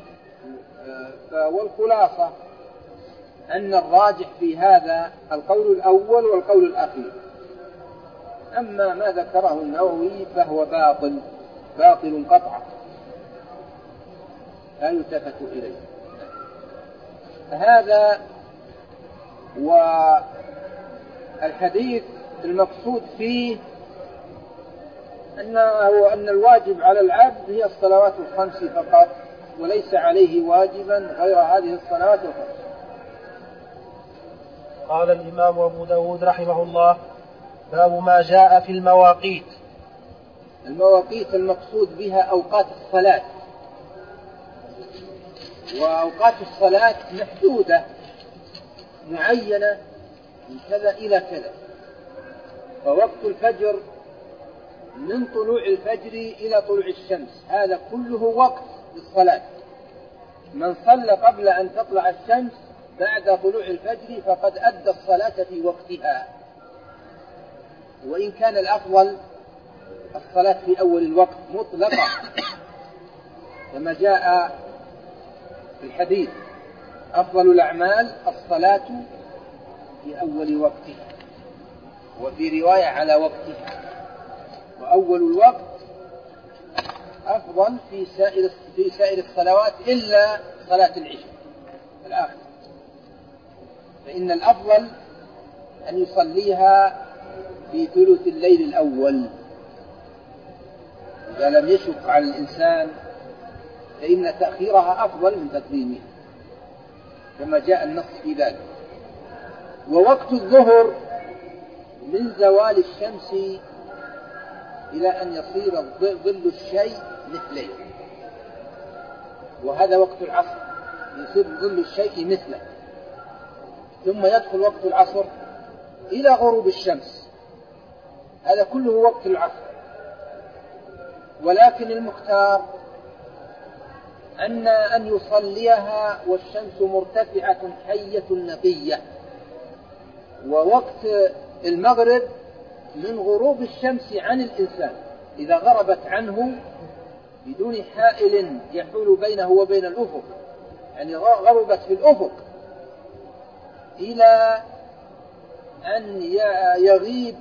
والخلاصة أن الراجح في هذا القول الأول والقول الأخير، أما ما ذكره النووي فهو باطل قطعا لا يلتفت إليه. هذا والحديث المقصود فيه أن الواجب على العبد هي الصلوات الخمس فقط، وليس عليه واجبا غير هذه الصلوات الخمس. قال الإمام أبو داود رحمه الله: باب ما جاء في المواقيت. المواقيت المقصود بها أوقات الصلاة، وأوقات الصلاة محدودة معينة من كذا إلى كذا. فوقت الفجر من طلوع الفجر إلى طلوع الشمس هذا كله وقت للصلاة. من صلى قبل أن تطلع الشمس بعد طلوع الفجر فقد أدى الصلاة في وقتها، وإن كان الأفضل الصلاة في أول الوقت مطلقة كما جاء في الحديث: أفضل الأعمال الصلاة في أول وقتها. وفي رواية على وقتها. وأول الوقت أفضل في سائر الصلوات إلا صلاة العشاء الآخر، فإن الأفضل أن يصليها في ثلث الليل الأول إذا لم يشق على الإنسان، فإن تأخيرها أفضل من تقديمها كما جاء النص في ذلك. ووقت الظهر من زوال الشمس إلى أن يصير ظل الشيء مثله، وهذا وقت العصر يصير ظل الشيء مثله، ثم يدخل وقت العصر إلى غروب الشمس، هذا كله وقت العصر. ولكن المختار أن يصليها والشمس مرتفعة حية نقية. ووقت المغرب من غروب الشمس عن الإنسان، إذا غربت عنه بدون حائل يحول بينه وبين الأفق، يعني غربت في الأفق إلى أن يغيب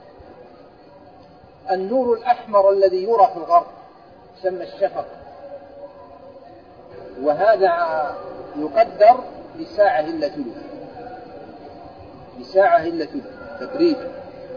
النور الأحمر الذي يرى في الغرب يسمى الشفق، وهذا يقدر بساعة إلا ثلث، بساعة إلا ثلث تقريبا.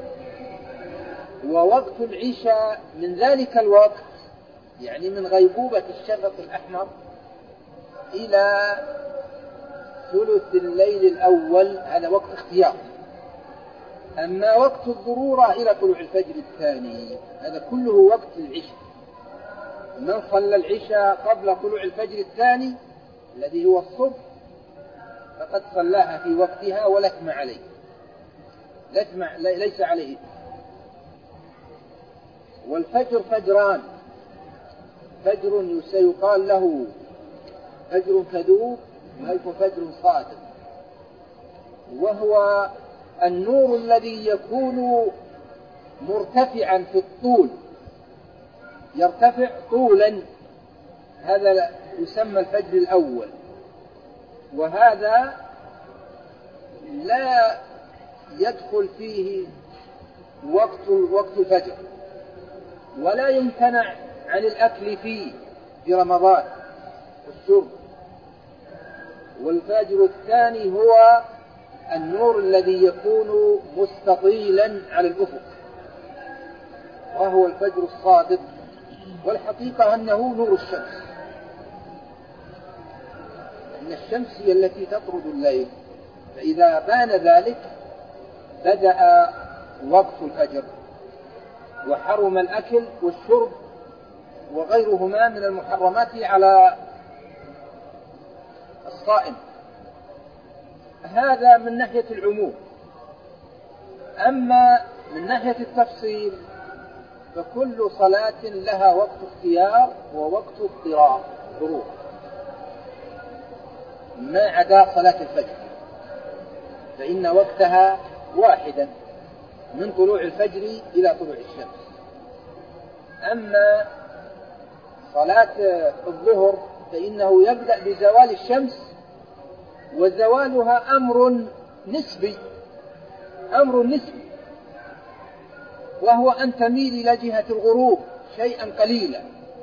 ووقت العشاء من ذلك الوقت، يعني من غيبوبة الشفق الأحمر إلى ثلث الليل الأول، هذا وقت اختيار. أما وقت الضرورة إلى طلوع الفجر الثاني، هذا كله وقت العشاء. من صلى العشاء قبل طلوع الفجر الثاني الذي هو الصبح فقد صلاها في وقتها ولا إثم عليه، ليس عليه. والفجر فجران، فجر سيقال له فجر كذوب وفجر صادق، وهو النور الذي يكون مرتفعا في الطول، يرتفع طولا، هذا يسمى الفجر الأول. وهذا لا يدخل فيه وقت الفجر، ولا يمتنع عن الأكل فيه في رمضان والشرب. والفجر الثاني هو النور الذي يكون مستطيلا على الأفق، وهو الفجر الصادق، والحقيقة أنه نور الشمس، أن الشمس هي التي تطرد الليل، فإذا بان ذلك بدأ وقت الفجر، وحرم الأكل والشرب وغيرهما من المحرمات على الصائم. هذا من ناحية العموم. أما من ناحية التفصيل فكل صلاة لها وقت اختيار ووقت اضطرار ضرورة، ما عدا صلاة الفجر فإن وقتها واحدا من طلوع الفجر إلى طلوع الشمس. أما صلاة الظهر فإنه يبدأ بزوال الشمس، وزوالها أمر نسبي، وهو أن تميل إلى جهة الغروب شيئا قليلا،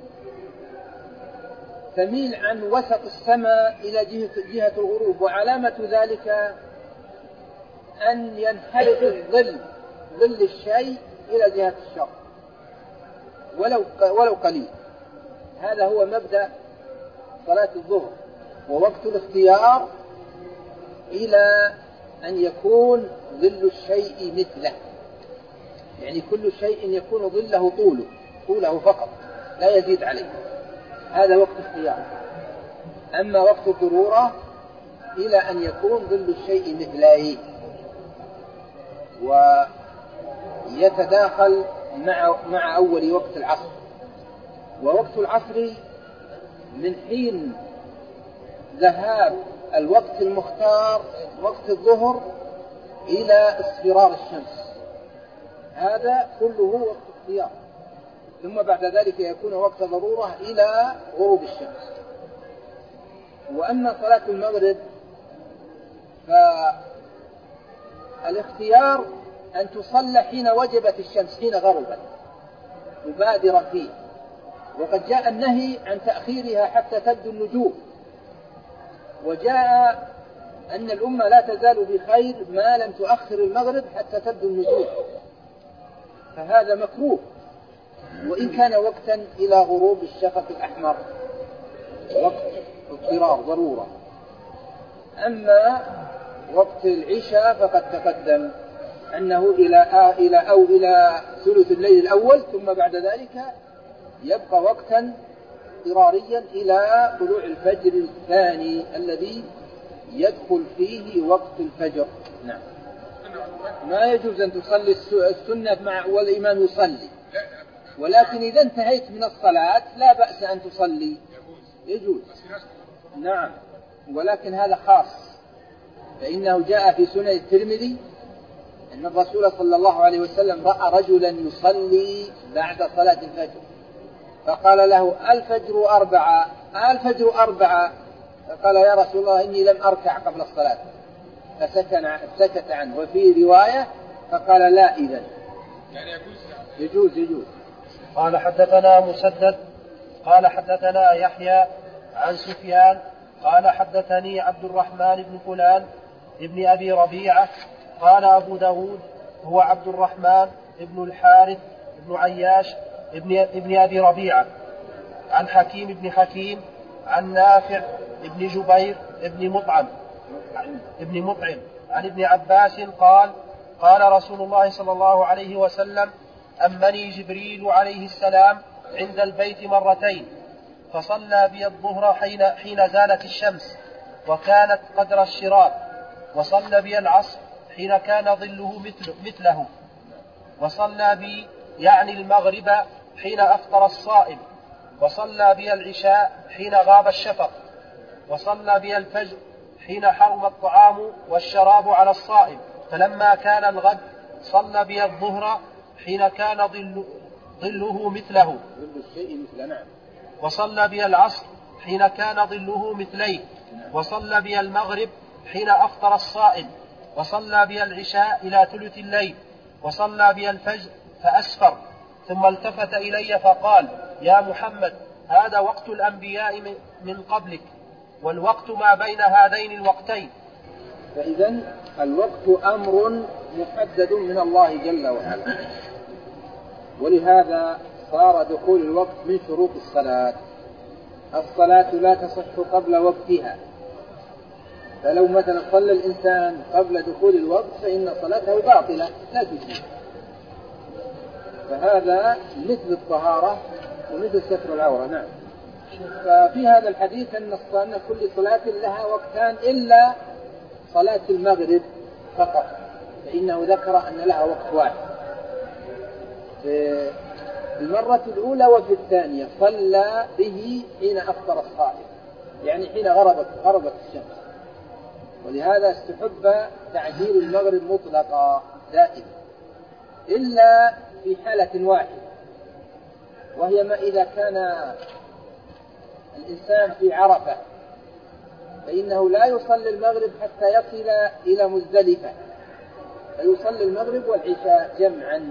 تميل عن وسط السماء إلى جهة الغروب. وعلامة ذلك أن ينحرف ظل الشيء إلى جهة الشرق ولو قليل. هذا هو مبدأ صلاة الظهر. ووقت الاختيار إلى أن يكون ظل الشيء مثله، يعني كل شيء يكون ظله طوله فقط لا يزيد عليه، هذا وقت اختيار. أما وقت الضرورة إلى أن يكون ظل الشيء مثله، ويتداخل مع أول وقت العصر. ووقت العصر من حين ذهاب الوقت المختار وقت الظهر إلى اصفرار الشمس، هذا كله وقت اختيار. ثم بعد ذلك يكون وقت ضرورة إلى غروب الشمس. وأما صلاة المغرب فالاختيار أن تصلى حين وجبت الشمس، حين غربت مبادرا فيه. وقد جاء النهي عن تأخيرها حتى تبدو النجوم، وجاء أن الأمة لا تزال بخير ما لم تؤخر المغرب حتى تبدو النجوم، فهذا مكروه وإن كان وقتا إلى غروب الشفق الأحمر، وقت اضطرار ضرورة. أما وقت العشاء فقد تقدم أنه إلى ثلث الليل الأول، ثم بعد ذلك يبقى وقتا اضطراريا إلى طلوع الفجر الثاني الذي يدخل فيه وقت الفجر. نعم. ما يجوز أن تصلي السنة مع والإمام يصلي، ولكن إذا انتهيت من الصلاة لا بأس أن تصلي، يجوز. نعم، ولكن هذا خاص، فإنه جاء في سنن الترمذي أن الرسول صلى الله عليه وسلم رأى رجلا يصلي بعد صلاة الفجر، فقال له: الفجر 4، الفجر 4. فقال: يا رسول الله إني لم أركع قبل الصلاة، فسكت عنه. وفي رواية فقال: لا، إذن يجوز. قال حدثنا مسدد قال حدثنا يحيى عن سفيان قال حدثني عبد الرحمن بن فلان ابن أبي ربيعة قال أبو داود هو عبد الرحمن ابن الحارث ابن عياش ابن أبي ربيعة عن حكيم بن حكيم عن نافع ابن جبير ابن مطعم عن ابن عباس قال رسول الله صلى الله عليه وسلم: أمني جبريل عليه السلام عند البيت مرتين، فصلى بي الظهر حين زالت الشمس وكانت قدر الشراط، وصلى بي العصر حين كان ظله مثله، وصلى بي يعني المغرب حين أفطر الصائم، وصلى بي العشاء حين غاب الشفق، وصلى بي الفجر حين حرم الطعام والشراب على الصائم، فلما كان الغد صلى بي الظهر حين كان ظله مثله، وصلى بي العصر حين كان ظله مثليه، وصلى بي المغرب حين أفطر الصائم، وصلى بي العشاء إلى ثلث الليل، وصلى بي الفجر فأسفر، ثم التفت إلي فقال: يا محمد، هذا وقت الأنبياء من قبلك، والوقت ما بين هذين الوقتين. فإذن الوقت أمر محدد من الله جل وعلا، ولهذا صار دخول الوقت من شروط الصلاة. الصلاة لا تصح قبل وقتها، فلو مثلا صلى الإنسان قبل دخول الوقت فإن صلاته باطلة لا تجزي. فهذا مثل الطهارة ومثل ستر العورة. نعم. ففي هذا الحديث أن كل صلاة لها وقتان إلا صلاة المغرب فقط، فإنه ذكر أن لها وقت واحد. في المرة الأولى وفي الثانية صلى به حين أفطر الصائم، يعني حين غربت الشمس، ولهذا استحب تعجيل المغرب مطلقا دائما، إلا في حالة واحدة، وهي ما إذا كان الإنسان في عرفة، فإنه لا يصلي المغرب حتى يصل إلى مزدلفة، فيصلي المغرب والعشاء جمعا.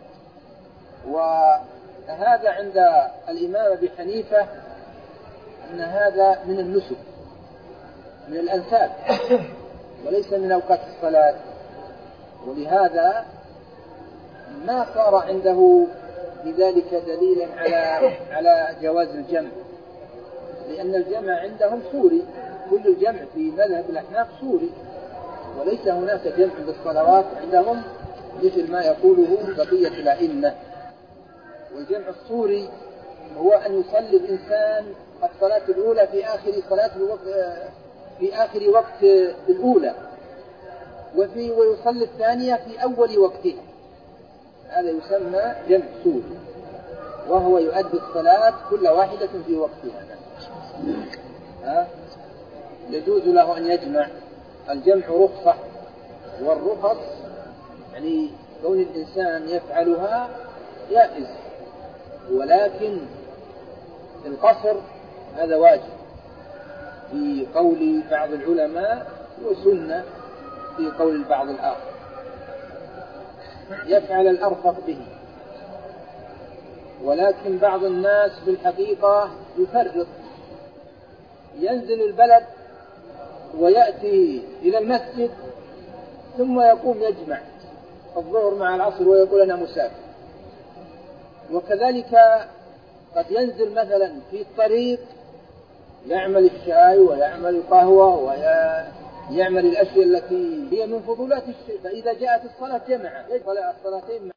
وهذا عند الإمام أبي حنيفة أن هذا من النسك، من الأنساب، وليس من أوقات الصلاة، ولهذا ما صار عنده بذلك دليلا على جواز الجمع، لأن الجمع عندهم صوري، كل الجمع في مذهب الأحناف صوري، وليس هناك جمع بالصلوات عندهم مثل ما يقوله بقية الأئمة. والجمع الصوري هو أن يصلي الإنسان الصلاة الأولى في آخر وقت الأولى، ويصلي الثانية في أول وقتها، هذا يسمى جمع صوري، وهو يؤدي الصلاة كل واحدة في وقتها. يجوز له أن يجمع. الجمع رخصة، والرخص يعني كون الإنسان يفعلها جائز، ولكن القصر هذا واجب في قول بعض العلماء، وسنة في قول البعض الآخر. يفعل الأرفق به. ولكن بعض الناس بالحقيقة يفرط، ينزل البلد ويأتي إلى المسجد ثم يقوم يجمع الظهر مع العصر ويقول أنا مسافر. وكذلك قد ينزل مثلا في الطريق يعمل الشاي ويعمل القهوة ويعمل الأشياء التي هي من فضولات الشيء، فإذا جاءت الصلاة جمع الصلاتين